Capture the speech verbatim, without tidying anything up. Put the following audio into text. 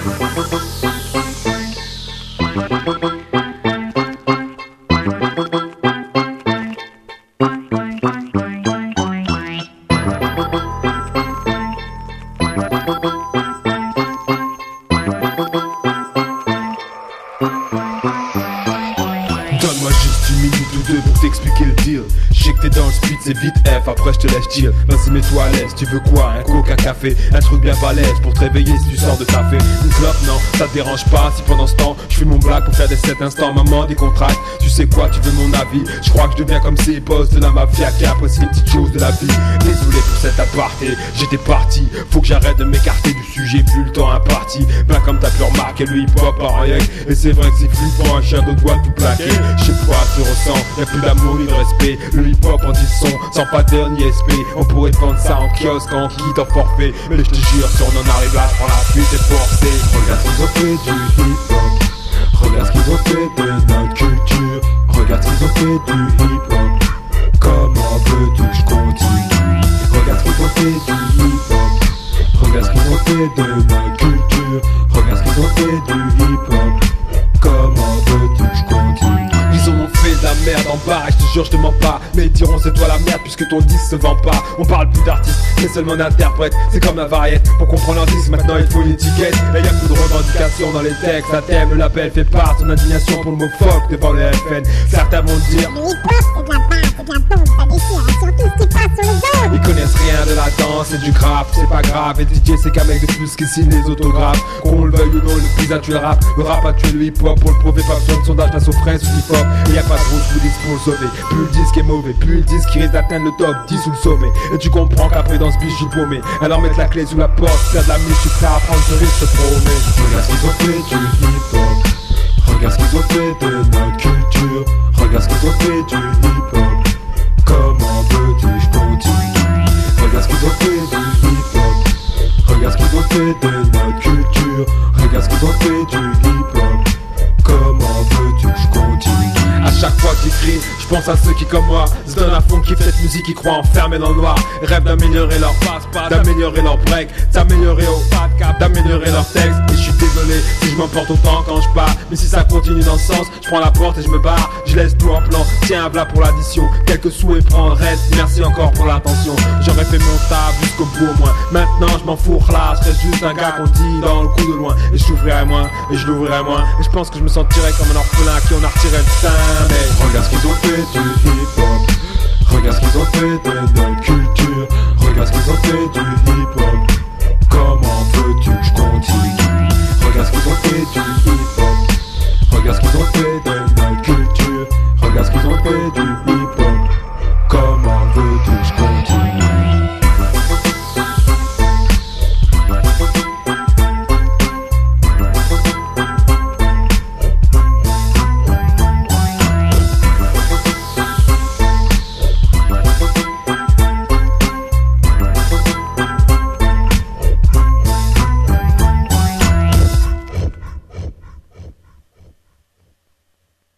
Donne-moi juste une minute ou deux pour t'expliquer le deal. Je sais que t'es dans le speed, c'est vite F, après je te laisse chill. Vas-y mets-toi à l'aise, tu veux quoi? Un coke, un café, un truc bien balèze pour te réveiller si tu sors de ta fée. Une clope, non, ça te dérange pas si pendant ce temps je fais mon blague pour faire des sept instants. Maman décontracte, tu sais quoi, tu veux mon avis? Je crois que je deviens comme ces boss de la mafia qui apprécient les petites choses de la vie. Désolé pour cet aparté, j'étais parti. Faut que j'arrête de m'écarter du sujet vu le temps imparti. Ben comme t'as pu remarquer, le hip-hop en rien. Et c'est vrai que c'est flippant, un chien d'autre doit tout plaquer. Je sais pas, tu ressens, y'a plus d'amour ni de respect. Le hip-hop en dix sons, sans padeur ni S P. On pourrait te vendre ça en kiosque, en kit, en forfait. Mais je te jure, si on en arrive là, prends la fuite et forcé. Regarde ce qu'ils ont fait du hip-hop. Regarde ce qu'ils ont fait de notre culture. Regarde ce qu'ils ont fait du hip-hop. Comment veux-tu que je continue? Regarde ce qu'ils ont fait du hip-hop. Regarde ce qu'ils ont fait de notre culture. Regarde ce qu'ils ont fait du hip-hop. Comment veux-tu que je continue? Ils en ont fait de la merde en bas et je te jure je te mens pas. Mais ils diront c'est toi la merde puisque ton disque se vend pas. On parle plus d'artistes mais seulement d'interprètes. C'est comme la variette, pour comprendre leur disque maintenant il faut une étiquette. Et y'a plus de revendications dans les textes. La thème, le label fait part de ton indignation pour le mot fuck devant le F N. Certains vont te dire le hip-hop c'est de la base, c'est de la bombe, ça déchire surtout ce qui passe sur les zones. ils connaissent rien de la danse et du graphe, c'est pas grave. Et D J c'est qu'un mec de plus qui signe les autographes. Qu'on le veuille ou non, le plus a tué le rap. Le rap a tué le hip-hop, pour le prouver pas besoin de sondage face aux fraises ou hip-hop. Et y'a pas de gros sous pour le sauver. Plus le disque est mauvais, plus le disque qui risque d'atteindre le top dix ou le sommet. Et tu comprends qu'après dans ce biche j'suis paumé. Alors mettre la clé sous la porte, faire de la musique, j'suis prêt à prendre ce risque, je te promets. Regarde ce qu'ils ont fait du hip-hop. Regarde ce qu'ils ont fait de notre culture. Regarde ce qu'ils ont fait du hip-hop. Comment veux-tu que je continue? Regarde ce qu'ils ont fait du hip-hop. Regarde ce qu'ils ont fait de notre culture. Regarde ce qu'ils ont fait du hip-hop. Comment veux-tu que je continue? À chaque fois que j'écris, je pense à ceux qui comme moi se donnent à fond, kiffent cette musique, qui croient enfermés dans le noir. Rêvent d'améliorer leur passe-passe, d'améliorer leur break, d'améliorer au pas de cap, d'améliorer leur texte. Et je suis désolé si je m'emporte autant quand je pars. Mais si ça continue dans ce sens, je prends la porte et je me barre. Je laisse tout en plan, tiens un plat pour l'addition. Quelques sous et prends le reste, merci encore pour l'attention. J'aurais fait mon taf jusqu'au bout au moins. Maintenant je m'en fous là, je reste juste un gars qu'on dit dans le coup de loin. Et je l'ouvrirai moins, et je l'ouvrirai moins. Et je pense que je me sentirais comme un orphelin qui en a retiré le sein. Mais regarde ce qu'ils ont fait du hip-hop. Regarde ce qu'ils ont fait de notre culture. Regarde ce qu'ils ont fait du hip-hop. Comment veux-tu que je continue?